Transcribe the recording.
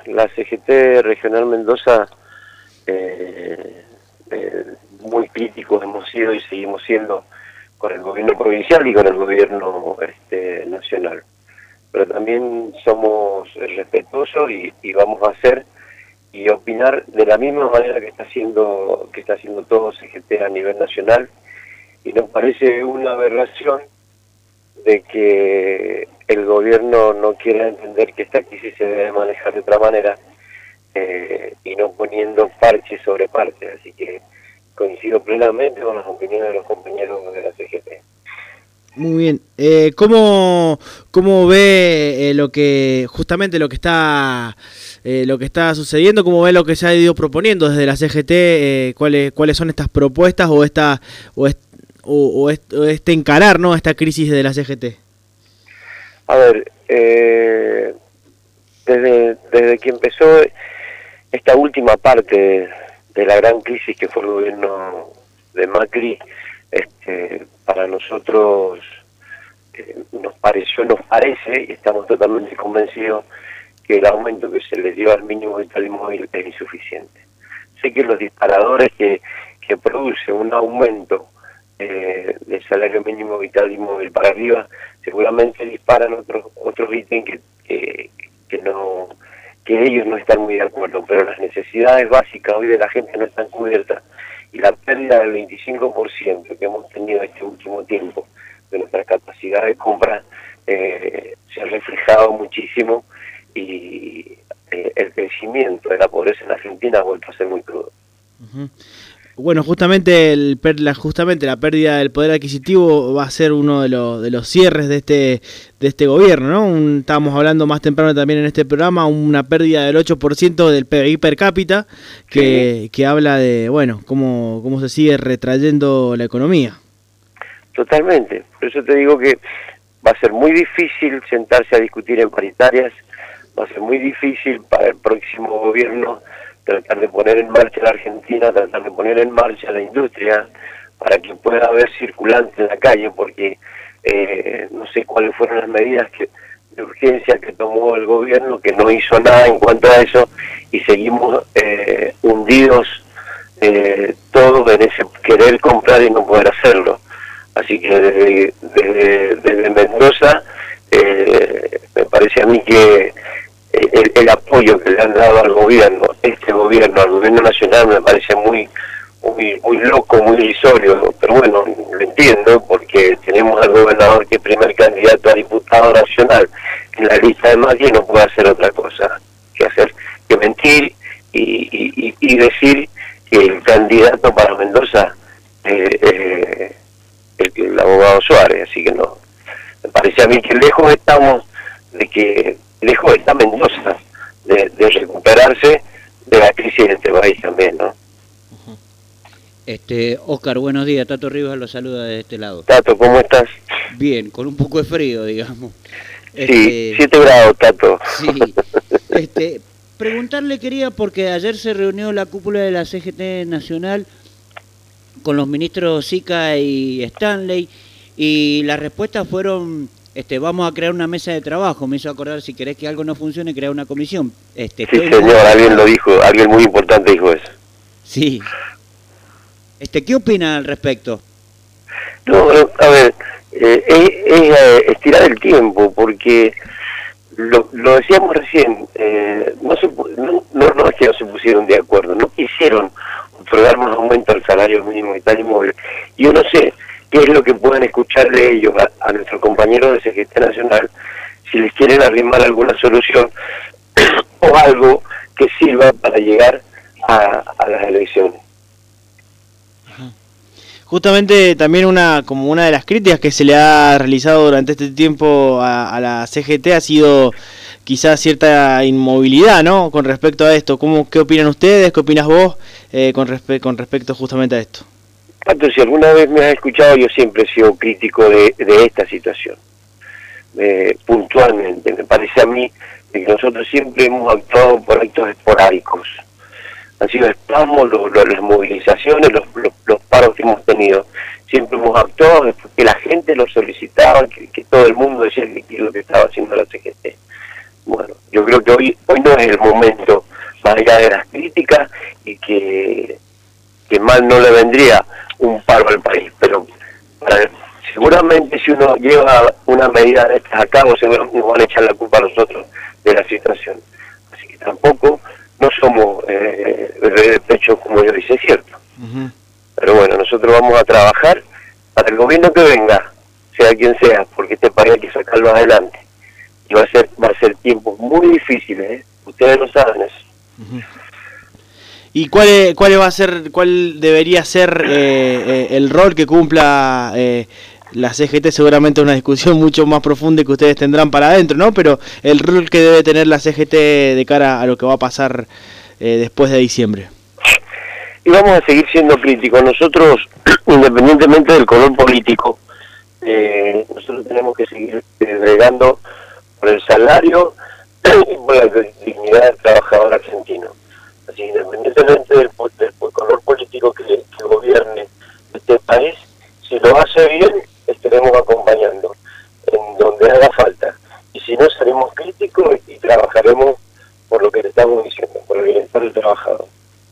la CGT Regional Mendoza, muy críticos hemos sido y seguimos siendo con el gobierno provincial y con el gobierno nacional. Pero también somos respetuosos y vamos a hacer y opinar de la misma manera que está haciendo todo CGT a nivel nacional, y nos parece una aberración de que el gobierno no quiera entender que esta crisis se debe manejar de otra manera, y no poniendo parche sobre parche. Así que coincido plenamente con las opiniones de los compañeros de la CGT. Muy bien. ¿Cómo ve lo que está sucediendo? ¿Cómo ve lo que se ha ido proponiendo desde la CGT? ¿Cuáles son estas propuestas o este encarar, ¿no?, esta crisis de la CGT? A ver, desde que empezó esta última parte de la gran crisis que fue el gobierno de Macri, para nosotros nos parece y estamos totalmente convencidos que el aumento que se le dio al mínimo vital móvil es insuficiente. Sé que los disparadores que produce un aumento del salario mínimo vital y móvil para arriba seguramente disparan otros ítems que ellos no están muy de acuerdo, pero las necesidades básicas hoy de la gente no están cubiertas, y la pérdida del 25% que hemos tenido este último tiempo de nuestra capacidad de compra se ha reflejado muchísimo, y el crecimiento de la pobreza en Argentina ha vuelto a ser muy crudo. Uh-huh. Bueno, justamente la pérdida del poder adquisitivo va a ser uno de los cierres de este gobierno, ¿no? Estábamos hablando más temprano también en este programa, una pérdida del 8% del PBI per cápita, que habla de, bueno, cómo se sigue retrayendo la economía. Totalmente. Por eso te digo que va a ser muy difícil sentarse a discutir en paritarias, va a ser muy difícil para el próximo gobierno tratar de poner en marcha la Argentina, tratar de poner en marcha la industria para que pueda haber circulante en la calle, porque no sé cuáles fueron las medidas de urgencia que tomó el gobierno, que no hizo nada en cuanto a eso, y seguimos hundidos todos en ese querer comprar y no poder hacerlo. Así que desde Mendoza me parece a mí que el apoyo que le han dado al gobierno, al gobierno nacional, me parece muy loco, muy irrisorio, pero bueno, lo entiendo, porque tenemos al gobernador que es primer candidato a diputado nacional en la lista de Macri, y no puede hacer otra cosa que mentir y decir que el candidato para Mendoza es el abogado Suárez. Así que no, me parece a mí que lejos está Mendoza de recuperarse de la crisis de este país también, ¿no? Óscar, buenos días. Tato Rivas lo saluda de este lado. Tato, ¿cómo estás? Bien, con un poco de frío, digamos. Sí, 7 grados, Tato. Sí. Preguntarle quería, porque ayer se reunió la cúpula de la CGT Nacional con los ministros Sica y Stanley, y las respuestas fueron: vamos a crear una mesa de trabajo. Me hizo acordar, si querés que algo no funcione, crear una comisión. Sí, señor, alguien lo dijo, alguien muy importante dijo eso. Sí. ¿Qué opina al respecto? No, a ver, es estirar el tiempo, porque lo decíamos recién, no es que no se pusieron de acuerdo, no quisieron otorgar un aumento al salario mínimo vital y móvil. Yo no sé qué es lo que pueden escuchar de ellos a nuestros compañeros de CGT Nacional, si les quieren arrimar alguna solución o algo que sirva para llegar a las elecciones. Justamente también una de las críticas que se le ha realizado durante este tiempo a la CGT ha sido quizás cierta inmovilidad, ¿no?, con respecto a esto. ¿Qué opinan ustedes? ¿Qué opinas vos con respecto justamente a esto? Pato, si alguna vez me has escuchado, yo siempre he sido crítico de esta situación. Puntualmente, me parece a mí que nosotros siempre hemos actuado por actos esporádicos. Han sido espasmos, las movilizaciones, los paros que hemos tenido. Siempre hemos actuado después que la gente lo solicitaba, que todo el mundo decía que lo que estaba haciendo la CGT. bueno, yo creo que hoy no es el momento, más allá de las críticas, y que mal no le vendría un paro al país, pero seguramente si uno lleva una medida de estas a cabo, seguramente nos van a echar la culpa a nosotros de la situación. Así que tampoco no somos rey de pecho, como yo dice, es cierto. Pero bueno, nosotros vamos a trabajar para el gobierno que venga, sea quien sea, porque este país hay que sacarlo adelante. Y va a ser tiempos muy difíciles, ¿eh? Ustedes lo saben eso. ¿Y cuál debería ser el rol que cumpla la CGT? Seguramente una discusión mucho más profunda que ustedes tendrán para adentro, ¿no? Pero el rol que debe tener la CGT de cara a lo que va a pasar después de diciembre. Y vamos a seguir siendo críticos. Nosotros, independientemente del color político, nosotros tenemos que seguir bregando por el salario y por la dignidad del trabajador argentino. Así, independientemente del color político que gobierne este país, si lo hace bien, estaremos acompañando en donde haga falta. Y si no, seremos críticos y trabajaremos por lo que le estamos diciendo, por el bienestar del trabajador.